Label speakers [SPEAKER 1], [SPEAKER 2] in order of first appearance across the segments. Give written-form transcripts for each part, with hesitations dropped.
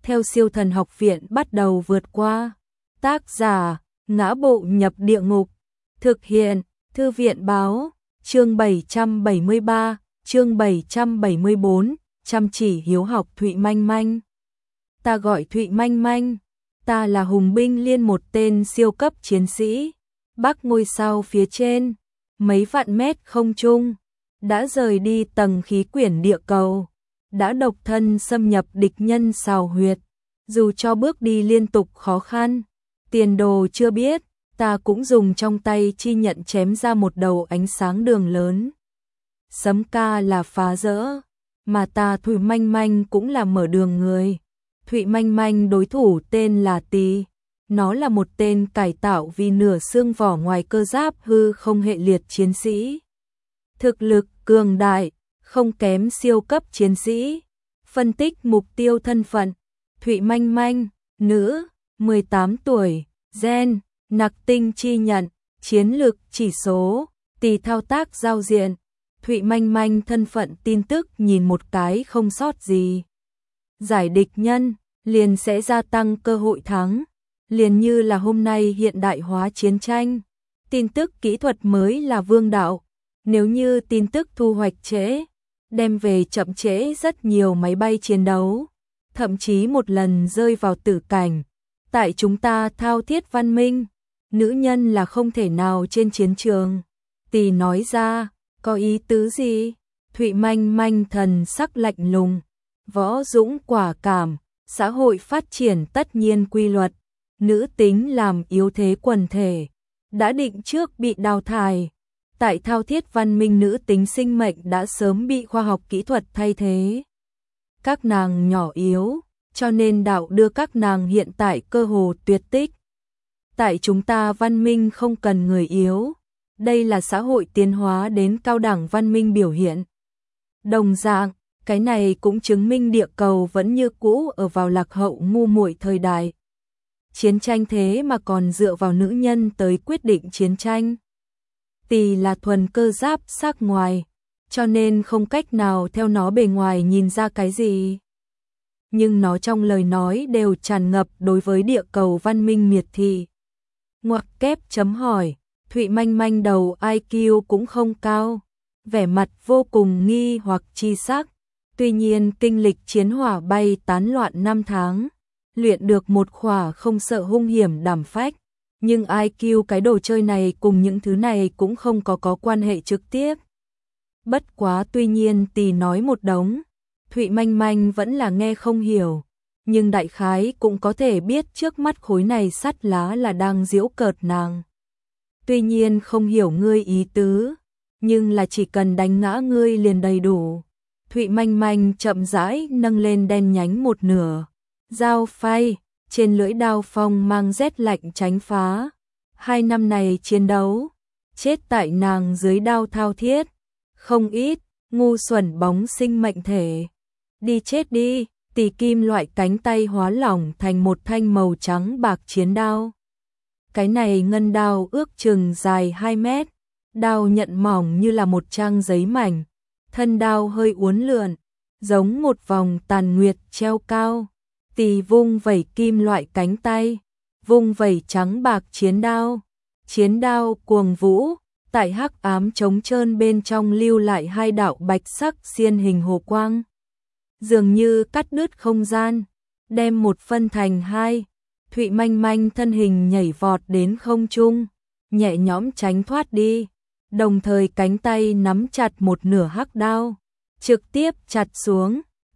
[SPEAKER 1] theo Siêu Thần Học Viện bắt đầu vượt qua. Tác giả: Ngã Bộ Nhập Địa Ngục. Thực hiện: Thư viện báo. Chương 773, chương 774, chăm chỉ hiếu học Thụy Manh Manh. Ta gọi Thụy Manh Manh, ta là Hùng Binh Liên, một tên siêu cấp chiến sĩ. Bắc ngôi sao phía trên, mấy vạn mét không trung, đã rời đi tầng khí quyển địa cầu, đã độc thân xâm nhập địch nhân xào huyệt. Dù cho bước đi liên tục khó khăn, tiền đồ chưa biết, ta cũng dùng trong tay chi nhận chém ra một đầu ánh sáng đường lớn. Sấm ca là phá rỡ, mà ta Thụy Manh Manh cũng là mở đường người. Thụy Manh Manh đối thủ tên là Tì, nó là một tên cải tạo vì nửa xương vỏ ngoài cơ giáp hư không hệ liệt chiến sĩ. Thực lực cường đại, không kém siêu cấp chiến sĩ. Phân tích mục tiêu thân phận: Thụy Manh Manh, nữ, 18 tuổi, gen, nặc tinh chi nhận, chiến lược chỉ số, Tì thao tác giao diện. Thụy Manh Manh thân phận tin tức nhìn một cái không sót gì. Giải địch nhân, liền sẽ gia tăng cơ hội thắng. Liền như là hôm nay hiện đại hóa chiến tranh, tin tức kỹ thuật mới là vương đạo. Nếu như tin tức thu hoạch trễ, đem về chậm trễ rất nhiều máy bay chiến đấu, thậm chí một lần rơi vào tử cảnh. Tại chúng ta thao thiết văn minh, nữ nhân là không thể nào trên chiến trường. Tì nói ra, có ý tứ gì? Thụy Manh Manh thần sắc lạnh lùng, võ dũng quả cảm, xã hội phát triển tất nhiên quy luật. Nữ tính làm yếu thế quần thể, đã định trước bị đào thải. Tại thao thiết văn minh, nữ tính sinh mệnh đã sớm bị khoa học kỹ thuật thay thế. Các nàng nhỏ yếu, cho nên đạo đưa các nàng hiện tại cơ hồ tuyệt tích. Tại chúng ta văn minh không cần người yếu, đây là xã hội tiến hóa đến cao đẳng văn minh biểu hiện. Đồng dạng, cái này cũng chứng minh địa cầu vẫn như cũ ở vào lạc hậu ngu muội thời đại. Chiến tranh thế mà còn dựa vào nữ nhân tới quyết định chiến tranh. Tì là thuần cơ giáp sắc ngoài, cho nên không cách nào theo nó bề ngoài nhìn ra cái gì. Nhưng nó trong lời nói đều tràn ngập đối với địa cầu văn minh miệt thị. Ngoặc kép chấm hỏi, Thụy Manh Manh đầu IQ cũng không cao, vẻ mặt vô cùng nghi hoặc chi sắc. Tuy nhiên kinh lịch chiến hỏa bay tán loạn 5 tháng, luyện được một khỏa không sợ hung hiểm đảm phách, nhưng IQ cái đồ chơi này cùng những thứ này cũng không có quan hệ trực tiếp. Bất quá tuy nhiên Tì nói một đống, Thụy Manh Manh vẫn là nghe không hiểu, nhưng đại khái cũng có thể biết trước mắt khối này sắt lá là đang giễu cợt nàng. Tuy nhiên không hiểu ngươi ý tứ, nhưng là chỉ cần đánh ngã ngươi liền đầy đủ. Thụy Manh Manh chậm rãi nâng lên đen nhánh một nửa dao phay, trên lưỡi đao phong mang rét lạnh tránh phá. 2 năm này chiến đấu, chết tại nàng dưới đao thao thiết, không ít, ngu xuẩn bóng sinh mệnh thể. Đi chết đi, Tì kim loại cánh tay hóa lỏng thành một thanh màu trắng bạc chiến đao. Cái này ngân đao ước chừng dài 2 mét, đao nhận mỏng như là một trang giấy mảnh, thân đao hơi uốn lượn, giống một vòng tàn nguyệt treo cao. Tì vung vẩy kim loại cánh tay, vung vẩy trắng bạc chiến đao cuồng vũ, tại hắc ám trống trơn bên trong lưu lại 2 đạo bạch sắc xiên hình hồ quang, dường như cắt đứt không gian, đem một phân thành 2. Thụy Manh Manh thân hình nhảy vọt đến không trung, nhẹ nhõm tránh thoát đi, đồng thời cánh tay nắm chặt một nửa hắc đao, trực tiếp chặt xuống.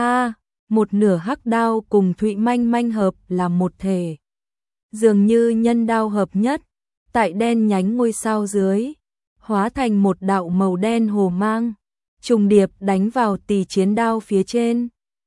[SPEAKER 1] Một nửa hắc đao cùng Thụy Manh Manh hợp là một thể, dường như nhân đao hợp nhất, tại đen nhánh ngôi sao dưới, hóa thành một đạo màu đen hồ mang, trùng điệp đánh vào Tì chiến đao phía trên.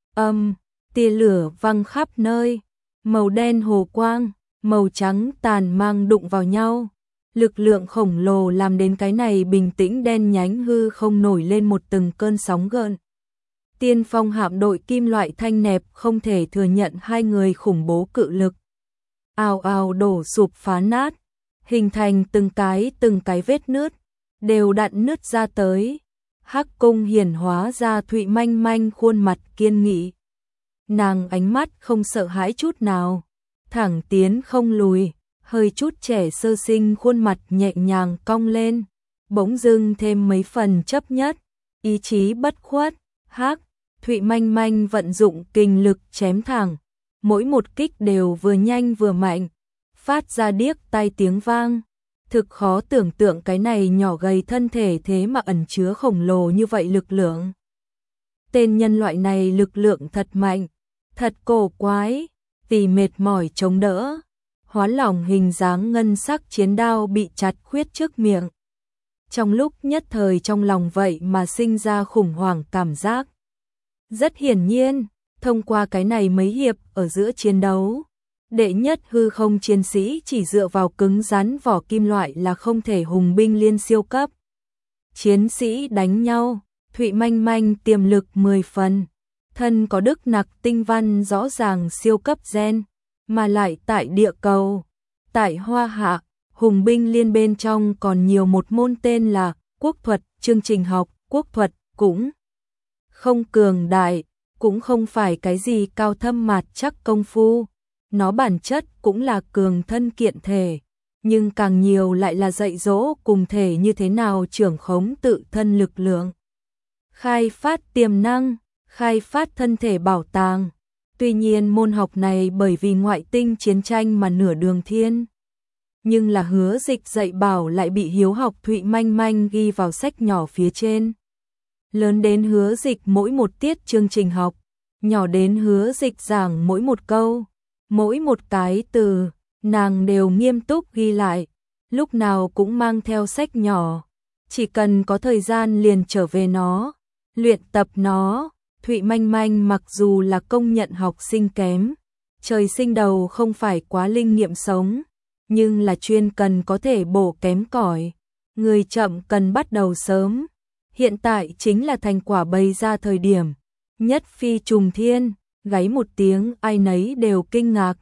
[SPEAKER 1] Tia lửa văng khắp nơi, màu đen hồ quang, màu trắng tàn mang đụng vào nhau. Lực lượng khổng lồ làm đến cái này bình tĩnh đen nhánh hư không nổi lên một từng cơn sóng gợn. Tiên phong hạm đội kim loại thanh nẹp không thể thừa nhận 2 người khủng bố cự lực. Ào ào đổ sụp phá nát, hình thành từng cái vết nứt, đều đặn nứt ra tới. Hắc cung hiển hóa ra Thụy Manh Manh khuôn mặt kiên nghị. nàng ánh mắt không sợ hãi chút nào, thẳng tiến không lùi, hơi chút trẻ sơ sinh khuôn mặt nhẹ nhàng cong lên, bỗng dưng thêm mấy phần chấp nhất, ý chí bất khuất. Hắc, Thụy Manh Manh vận dụng kình lực chém thẳng, mỗi một kích đều vừa nhanh vừa mạnh, phát ra điếc tai tiếng vang. Thực khó tưởng tượng cái này nhỏ gầy thân thể thế mà ẩn chứa khổng lồ như vậy lực lượng. Tên nhân loại này lực lượng thật mạnh, thật cổ quái, vì mệt mỏi chống đỡ, hóa lỏng hình dáng ngân sắc chiến đao bị chặt khuyết trước miệng. Trong lúc nhất thời trong lòng vậy mà sinh ra khủng hoảng cảm giác. Rất hiển nhiên, thông qua cái này mấy hiệp ở giữa chiến đấu, đệ nhất hư không chiến sĩ chỉ dựa vào cứng rắn vỏ kim loại là không thể hùng binh liên siêu cấp. Chiến sĩ đánh nhau, Thụy Manh Manh tiềm lực 10 phần, thân có đức nặc tinh văn rõ ràng siêu cấp gen, mà lại tại địa cầu, tại Hoa Hạ, hùng binh liên bên trong còn nhiều một môn tên là quốc thuật, chương trình học, quốc thuật cũng không cường đại, cũng không phải cái gì cao thâm mạt chắc công phu, nó bản chất cũng là cường thân kiện thể, nhưng càng nhiều lại là dạy dỗ cùng thể như thế nào trưởng khống tự thân lực lượng, khai phát tiềm năng, khai phát thân thể bảo tàng. Tuy nhiên môn học này bởi vì ngoại tinh chiến tranh mà nửa đường thiên, nhưng là Hứa Dịch dạy bảo lại bị hiếu học Thụy Manh Manh ghi vào sách nhỏ phía trên. Lớn đến Hứa Dịch mỗi một tiết chương trình học, nhỏ đến Hứa Dịch giảng mỗi một câu, mỗi một cái từ, nàng đều nghiêm túc ghi lại, lúc nào cũng mang theo sách nhỏ, chỉ cần có thời gian liền trở về nó, luyện tập nó. Thụy Manh Manh mặc dù là công nhận học sinh kém, trời sinh đầu không phải quá linh nghiệm sống, nhưng là chuyên cần có thể bổ kém cỏi, người chậm cần bắt đầu sớm. Hiện tại chính là thành quả bày ra thời điểm, nhất phi trùng thiên, gáy một tiếng ai nấy đều kinh ngạc.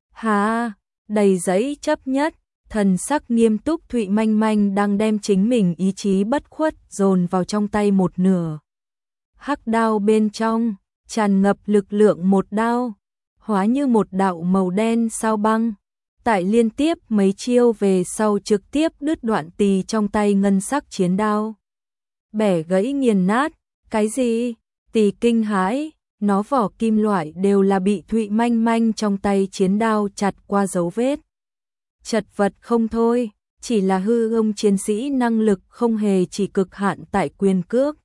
[SPEAKER 1] Hà, đầy giấy chấp nhất, thần sắc nghiêm túc Thụy Manh Manh đang đem chính mình ý chí bất khuất dồn vào trong tay một nửa. Hắc đao bên trong, tràn ngập lực lượng một đao, hóa như một đạo màu đen sao băng. Tại liên tiếp mấy chiêu về sau trực tiếp đứt đoạn tì trong tay ngân sắc chiến đao. Bẻ gãy nghiền nát, cái gì? Tì kinh hãi, nó vỏ kim loại đều là bị Thụy Manh Manh trong tay chiến đao chặt qua dấu vết. Chật vật không thôi, chỉ là hư ông chiến sĩ năng lực không hề chỉ cực hạn tại quyền cước.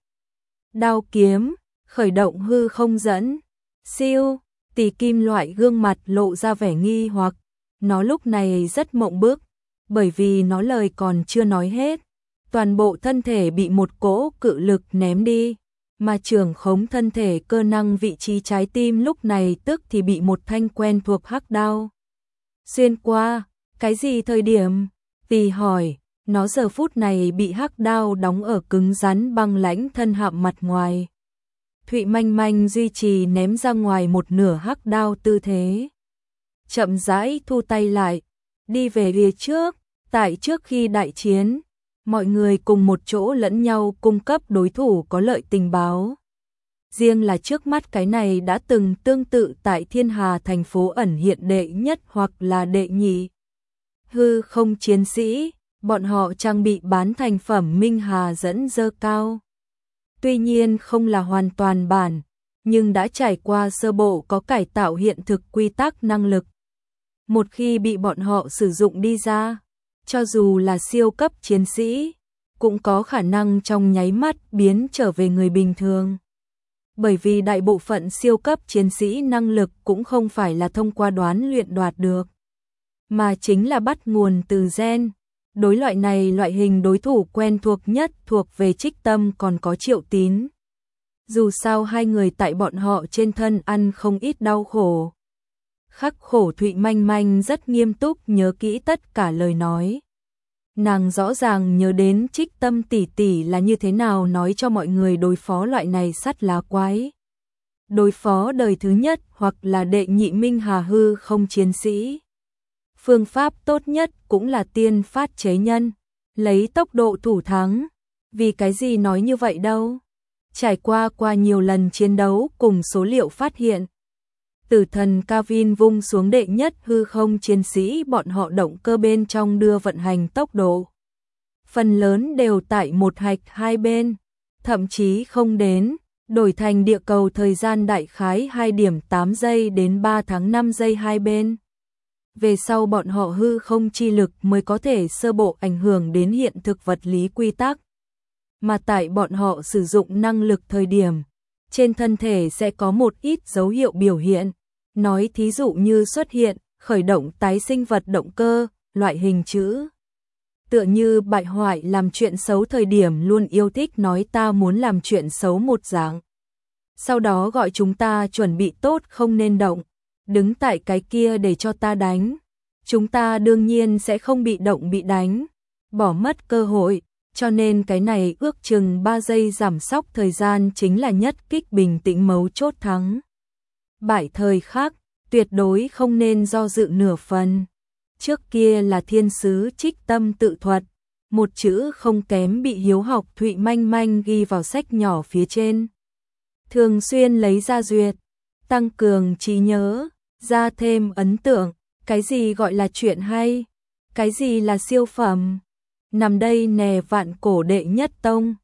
[SPEAKER 1] Đao kiếm, khởi động hư không dẫn, siêu, tì kim loại gương mặt lộ ra vẻ nghi hoặc, nó lúc này rất mộng bức, bởi vì nó lời còn chưa nói hết, toàn bộ thân thể bị một cỗ cự lực ném đi, mà trưởng khống thân thể cơ năng vị trí trái tim lúc này tức thì bị một thanh quen thuộc hắc đao xuyên qua. Cái gì thời điểm? Tì hỏi. Nó giờ phút này bị hắc đao đóng ở cứng rắn băng lãnh thân hạm mặt ngoài. Thụy Manh Manh duy trì ném ra ngoài một nửa hắc đao tư thế. Chậm rãi thu tay lại, đi về phía trước, tại trước khi đại chiến, mọi người cùng một chỗ lẫn nhau cung cấp đối thủ có lợi tình báo. Riêng là trước mắt cái này đã từng tương tự tại Thiên Hà thành phố ẩn hiện đệ nhất hoặc là đệ nhị. Hư không chiến sĩ, bọn họ trang bị bán thành phẩm Minh Hà dẫn dơ cao. Tuy nhiên không là hoàn toàn bản, nhưng đã trải qua sơ bộ có cải tạo hiện thực quy tắc năng lực. Một khi bị bọn họ sử dụng đi ra, cho dù là siêu cấp chiến sĩ, cũng có khả năng trong nháy mắt biến trở về người bình thường. Bởi vì đại bộ phận siêu cấp chiến sĩ năng lực cũng không phải là thông qua đoán luyện đoạt được, mà chính là bắt nguồn từ gen. Đối loại này loại hình đối thủ quen thuộc nhất thuộc về Trích Tâm còn có Triệu Tín. Dù sao hai người tại bọn họ trên thân ăn không ít đau khổ. Khắc khổ Thụy Manh Manh rất nghiêm túc nhớ kỹ tất cả lời nói. Nàng rõ ràng nhớ đến Trích Tâm tỷ tỷ là như thế nào nói cho mọi người đối phó loại này sắt lá quái. Đối phó đời thứ nhất hoặc là đệ nhị Minh Hà hư không chiến sĩ. Phương pháp tốt nhất cũng là tiên phát chế nhân, lấy tốc độ thủ thắng. Vì cái gì nói như vậy đâu? Trải qua nhiều lần chiến đấu cùng số liệu phát hiện, Tử thần Kavin vung xuống đệ nhất hư không chiến sĩ bọn họ động cơ bên trong đưa vận hành tốc độ. Phần lớn đều tại một hạch hai bên, thậm chí không đến, đổi thành địa cầu thời gian đại khái 2.8 giây đến 3 tháng 5 giây hai bên. Về sau bọn họ hư không chi lực mới có thể sơ bộ ảnh hưởng đến hiện thực vật lý quy tắc. Mà tại bọn họ sử dụng năng lực thời điểm, trên thân thể sẽ có một ít dấu hiệu biểu hiện, nói thí dụ như xuất hiện, khởi động tái sinh vật động cơ, loại hình chữ. Tựa như bại hoại làm chuyện xấu thời điểm luôn yêu thích nói ta muốn làm chuyện xấu một dạng. Sau đó gọi chúng ta chuẩn bị tốt không nên động, đứng tại cái kia để cho ta đánh. Chúng ta đương nhiên sẽ không bị động bị đánh, bỏ mất cơ hội, cho nên cái này ước chừng 3 giây giảm sóc thời gian chính là nhất kích bình tĩnh mấu chốt thắng. Bại thời khắc, tuyệt đối không nên do dự nửa phần. Trước kia là thiên sứ trích tâm tự thuật, một chữ không kém bị hiếu học Thụy manh manh ghi vào sách nhỏ phía trên. Thường xuyên lấy ra duyệt, tăng cường trí nhớ, ra thêm ấn tượng, cái gì gọi là chuyện hay, cái gì là siêu phẩm. Nằm đây nè vạn cổ đệ nhất tông,